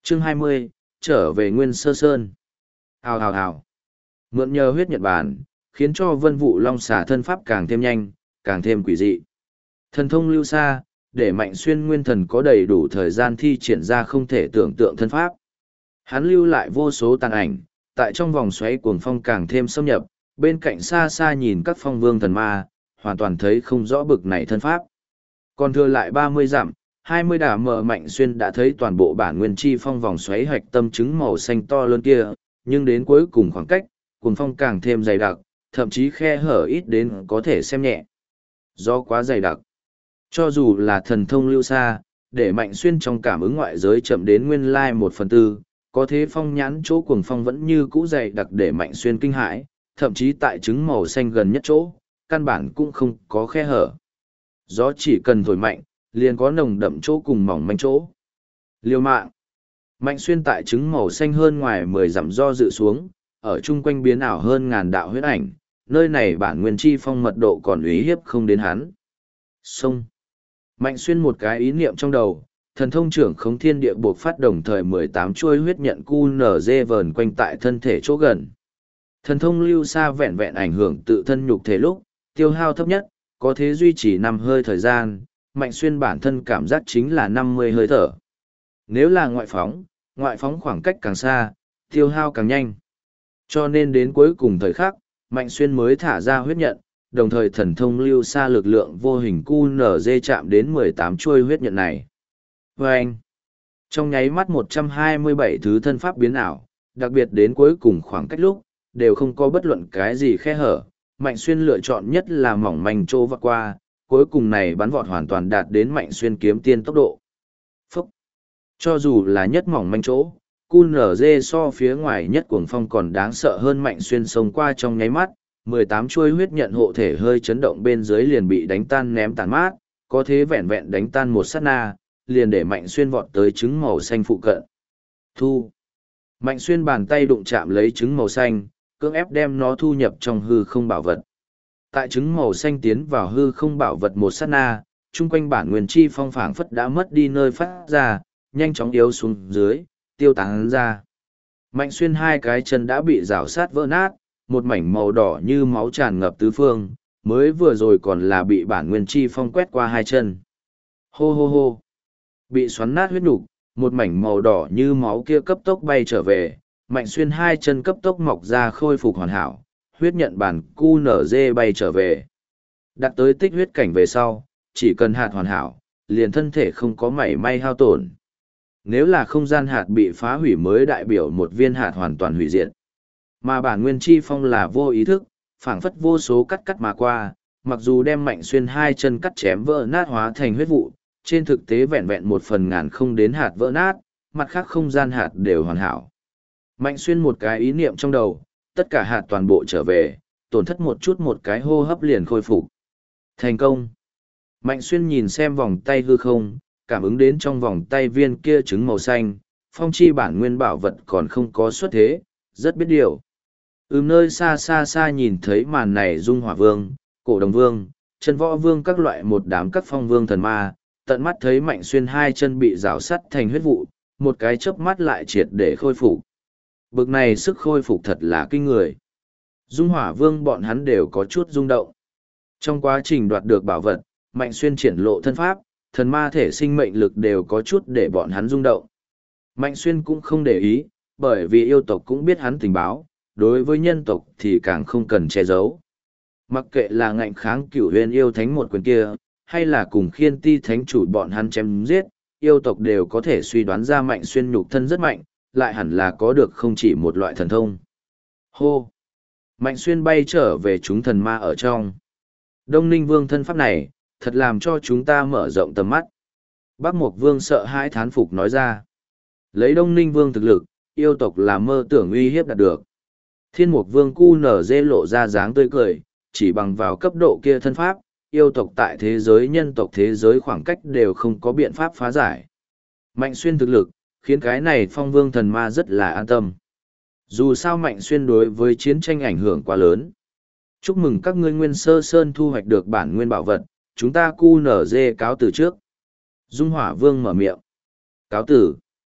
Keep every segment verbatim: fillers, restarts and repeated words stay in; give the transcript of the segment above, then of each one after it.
Chương hai mươi, trở về Nguyên Sơ Sơn. Hào hào hào. Mượn nhờ huyết Nhật Bản, khiến cho vân vụ long xà thân pháp càng thêm nhanh, càng thêm quỷ dị. Thần thông lưu xa, để Mạnh Xuyên nguyên thần có đầy đủ thời gian thi triển ra không thể tưởng tượng thân pháp. Hắn lưu lại vô số tàn ảnh, tại trong vòng xoáy cuồng phong càng thêm xâm nhập, bên cạnh xa xa nhìn các phong vương thần ma, hoàn toàn thấy không rõ bực này thân pháp. Còn thừa lại ba mươi dặm, hai mươi đả mở Mạnh Xuyên đã thấy toàn bộ bản nguyên chi phong vòng xoáy hạch tâm trứng màu xanh to lớn kia, nhưng đến cuối cùng khoảng cách, cuồng phong càng thêm dày đặc, thậm chí khe hở ít đến có thể xem nhẹ. Do quá dày đặc, cho dù là thần thông lưu xa, để Mạnh Xuyên trong cảm ứng ngoại giới chậm đến nguyên lai một phần tư, có thế phong nhãn chỗ cuồng phong vẫn như cũ dày đặc để Mạnh Xuyên kinh hãi, thậm chí tại trứng màu xanh gần nhất chỗ, căn bản cũng không có khe hở. Gió chỉ cần thổi mạnh, liền có nồng đậm chỗ cùng mỏng manh chỗ. Liêu mạng. Mạnh Xuyên tại trứng màu xanh hơn ngoài mười dặm do dự xuống, ở chung quanh biến ảo hơn ngàn đạo huyết ảnh, nơi này bản nguyên chi phong mật độ còn uy hiếp không đến hắn. Xông. Mạnh Xuyên một cái ý niệm trong đầu, thần thông trưởng khống thiên địa buộc phát đồng thời mười tám chuôi huyết nhận cu nở dê vờn quanh tại thân thể chỗ gần. Thần thông lưu xa vẹn vẹn ảnh hưởng tự thân nhục thể lúc, tiêu hao thấp nhất, có thế duy trì năm hơi thời gian, Mạnh Xuyên bản thân cảm giác chính là năm mươi hơi thở. Nếu là ngoại phóng, ngoại phóng khoảng cách càng xa, tiêu hao càng nhanh. Cho nên đến cuối cùng thời khắc, Mạnh Xuyên mới thả ra huyết nhận, đồng thời thần thông lưu xa lực lượng vô hình cu nở dê chạm đến mười tám chuôi huyết nhận này. Và anh, trong nháy mắt một trăm hai mươi bảy thứ thân pháp biến ảo, đặc biệt đến cuối cùng khoảng cách lúc, đều không có bất luận cái gì khe hở. Mạnh Xuyên lựa chọn nhất là mỏng manh trô vắt qua, cuối cùng này bắn vọt hoàn toàn đạt đến Mạnh Xuyên kiếm tiên tốc độ. Phúc! Cho dù là nhất mỏng manh chỗ, cu nở dê so phía ngoài nhất cuồng phong còn đáng sợ hơn Mạnh Xuyên xông qua trong nháy mắt, mười tám chuôi huyết nhận hộ thể hơi chấn động bên dưới liền bị đánh tan ném tàn mát, có thế vẹn vẹn đánh tan một sát na, liền để Mạnh Xuyên vọt tới trứng màu xanh phụ cận. Thu! Mạnh Xuyên bàn tay đụng chạm lấy trứng màu xanh, cưỡng ép đem nó thu nhập trong hư không bảo vật. Tại trứng màu xanh tiến vào hư không bảo vật một sát na, chung quanh bản nguyên chi phong phảng phất đã mất đi nơi phát ra, nhanh chóng yếu xuống dưới, tiêu tán ra. Mạnh Xuyên hai cái chân đã bị rào sát vỡ nát, một mảnh màu đỏ như máu tràn ngập tứ phương, mới vừa rồi còn là bị bản nguyên chi phong quét qua hai chân. Hô hô hô. Bị xoắn nát huyết nục, một mảnh màu đỏ như máu kia cấp tốc bay trở về, Mạnh Xuyên hai chân cấp tốc mọc ra khôi phục hoàn hảo, huyết nhận bản cu nở dê bay trở về. Đặt tới tích huyết cảnh về sau, chỉ cần hạt hoàn hảo, liền thân thể không có mảy may hao tổn. Nếu là không gian hạt bị phá hủy mới đại biểu một viên hạt hoàn toàn hủy diệt. Mà bản nguyên chi phong là vô ý thức, phảng phất vô số cắt cắt mà qua, mặc dù đem Mạnh Xuyên hai chân cắt chém vỡ nát hóa thành huyết vụ, trên thực tế vẹn vẹn một phần ngàn không đến hạt vỡ nát, mặt khác không gian hạt đều hoàn hảo. Mạnh Xuyên một cái ý niệm trong đầu, tất cả hạt toàn bộ trở về, tổn thất một chút một cái hô hấp liền khôi phục. Thành công. Mạnh Xuyên nhìn xem vòng tay hư không, cảm ứng đến trong vòng tay viên kia trứng màu xanh, phong chi bản nguyên bảo vật còn không có xuất thế, rất biết điều. Ừm nơi xa xa xa nhìn thấy màn này Dung Hỏa Vương, Cổ Đồng Vương, Chân Võ Vương các loại một đám các phong vương thần ma, tận mắt thấy Mạnh Xuyên hai chân bị rào sắt thành huyết vụ, một cái chớp mắt lại triệt để khôi phục. Bực này sức khôi phục thật là kinh người. Dung Hỏa Vương bọn hắn đều có chút rung động. Trong quá trình đoạt được bảo vật, Mạnh Xuyên triển lộ thân pháp, thần ma thể sinh mệnh lực đều có chút để bọn hắn rung động. Mạnh Xuyên cũng không để ý, bởi vì yêu tộc cũng biết hắn tình báo, đối với nhân tộc thì càng không cần che giấu. Mặc kệ là ngạnh kháng cửu huyền yêu thánh một quyền kia, hay là cùng khiên ti thánh chủ bọn hắn chém giết, yêu tộc đều có thể suy đoán ra Mạnh Xuyên nhục thân rất mạnh, lại hẳn là có được không chỉ một loại thần thông. Hô! Mạnh Xuyên bay trở về chúng thần ma ở trong. Đông Ninh Vương thân pháp này, thật làm cho chúng ta mở rộng tầm mắt. Bắc Mộc Vương sợ hãi thán phục nói ra. Lấy Đông Ninh Vương thực lực, yêu tộc là mơ tưởng uy hiếp đạt được. Thiên Mục Vương cu nở dê lộ ra dáng tươi cười, chỉ bằng vào cấp độ kia thân pháp, yêu tộc tại thế giới nhân tộc thế giới khoảng cách đều không có biện pháp phá giải. Mạnh Xuyên thực lực, khiến cái này phong vương thần ma rất là an tâm. Dù sao Mạnh Xuyên đối với chiến tranh ảnh hưởng quá lớn. Chúc mừng các ngươi Nguyên Sơ Sơn thu hoạch được bản nguyên bảo vật, chúng ta cu nở dê cáo từ trước. Dung Hỏa Vương mở miệng. Cáo tử.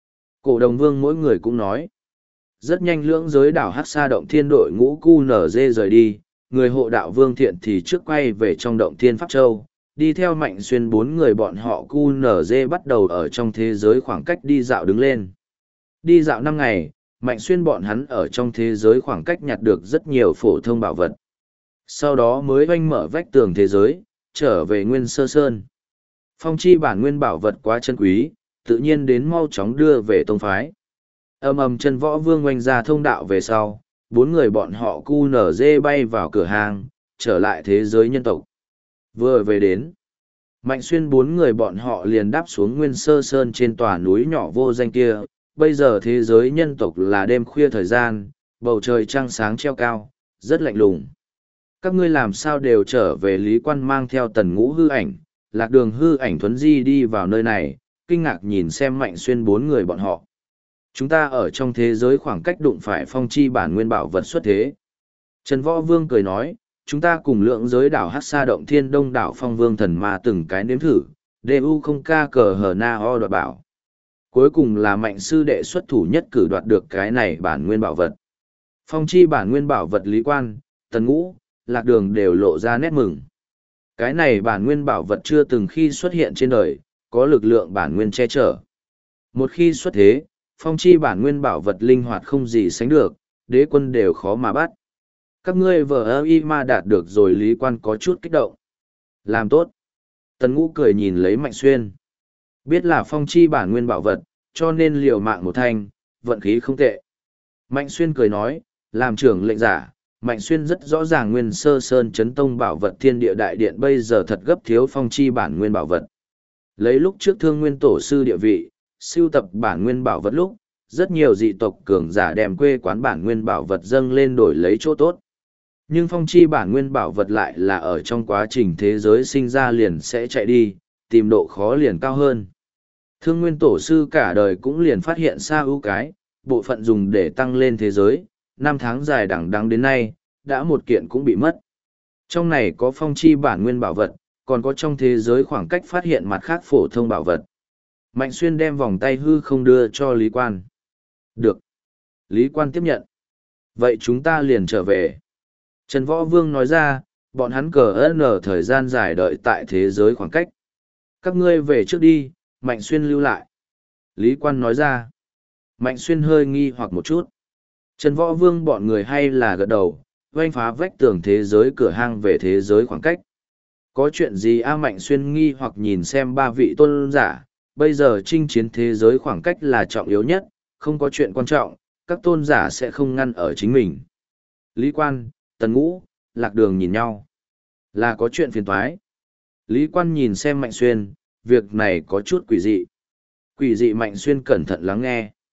Cổ đồng vương mỗi người cũng nói. Rất nhanh lưỡng giới đảo hát xa động thiên đội ngũ cu nở dê rời đi, người hộ đạo vương thiện thì trước quay về trong động thiên Pháp Châu, đi theo Mạnh Xuyên bốn người bọn họ cu nở dê bắt đầu ở trong thế giới khoảng cách đi dạo đứng lên. Đi dạo năm ngày, Mạnh Xuyên bọn hắn ở trong thế giới khoảng cách nhặt được rất nhiều phổ thông bảo vật. Sau đó mới oanh mở vách tường thế giới, trở về Nguyên Sơ Sơn. Phong chi bản nguyên bảo vật quá chân quý, tự nhiên đến mau chóng đưa về tông phái. Âm ầm chân võ vương oanh ra thông đạo về sau, bốn người bọn họ cu nở dê bay vào cửa hàng, trở lại thế giới nhân tộc. Vừa về đến, Mạnh Xuyên bốn người bọn họ liền đáp xuống Nguyên Sơ Sơn trên tòa núi nhỏ vô danh kia. Bây giờ thế giới nhân tộc là đêm khuya thời gian, bầu trời trăng sáng treo cao, rất lạnh lùng. Các ngươi làm sao đều trở về? Lý Quan mang theo Tần Ngũ hư ảnh, Lạc Đường hư ảnh thuấn di đi vào nơi này, kinh ngạc nhìn xem Mạnh Xuyên bốn người bọn họ. Chúng ta ở trong thế giới khoảng cách đụng phải phong chi bản nguyên bảo vật xuất thế. Trần Võ Vương cười nói, chúng ta cùng lượng giới đảo hát sa động thiên đông đảo phong vương thần ma từng cái nếm thử, đê u không ca cờ hờ na o đoạt bảo. Cuối cùng là Mạnh sư đệ xuất thủ nhất cử đoạt được cái này bản nguyên bảo vật. Phong chi bản nguyên bảo vật Lý Quan, Tần Ngũ, Lạc Đường đều lộ ra nét mừng. Cái này bản nguyên bảo vật chưa từng khi xuất hiện trên đời, có lực lượng bản nguyên che chở. Một khi xuất thế, phong chi bản nguyên bảo vật linh hoạt không gì sánh được, đế quân đều khó mà bắt. Các ngươi vờ ơ y ma đạt được rồi. Lý Quan có chút kích động. Làm tốt. Tần Ngũ cười nhìn lấy Mạnh Xuyên. Biết là phong chi bản nguyên bảo vật, cho nên liều mạng một thanh, vận khí không tệ. Mạnh Xuyên cười nói, làm trưởng lệnh giả, Mạnh Xuyên rất rõ ràng Nguyên Sơ Sơn chấn tông bảo vật thiên địa đại điện bây giờ thật gấp thiếu phong chi bản nguyên bảo vật. Lấy lúc trước Thương Nguyên tổ sư địa vị, sưu tập bản nguyên bảo vật lúc, rất nhiều dị tộc cường giả đem quê quán bản nguyên bảo vật dâng lên đổi lấy chỗ tốt. Nhưng phong chi bản nguyên bảo vật lại là ở trong quá trình thế giới sinh ra liền sẽ chạy đi, tìm độ khó liền cao hơn. Thương Nguyên tổ sư cả đời cũng liền phát hiện ra ưu cái, bộ phận dùng để tăng lên thế giới, năm tháng dài đằng đẵng đến nay, đã một kiện cũng bị mất. Trong này có phong chi bản nguyên bảo vật, còn có trong thế giới khoảng cách phát hiện mặt khác phổ thông bảo vật. Mạnh Xuyên đem vòng tay hư không đưa cho Lý Quan. Được. Lý Quan tiếp nhận. Vậy chúng ta liền trở về. Trần Võ Vương nói ra, bọn hắn cờ ơn ở thời gian dài đợi tại thế giới khoảng cách. Các ngươi về trước đi, Mạnh Xuyên lưu lại. Lý Quan nói ra. Mạnh Xuyên hơi nghi hoặc một chút. Trần Võ Vương bọn người hay là gật đầu, oanh phá vách tường thế giới cửa hang về thế giới khoảng cách. Có chuyện gì A Mạnh Xuyên nghi hoặc nhìn xem ba vị tôn giả, bây giờ chinh chiến thế giới khoảng cách là trọng yếu nhất, không có chuyện quan trọng, các tôn giả sẽ không ngăn ở chính mình. Lý Quan, Tần Ngũ, Lạc Đường nhìn nhau. Là có chuyện phiền toái. Lý Quan nhìn xem Mạnh Xuyên, việc này có chút quỷ dị. Quỷ dị Mạnh Xuyên cẩn thận lắng nghe.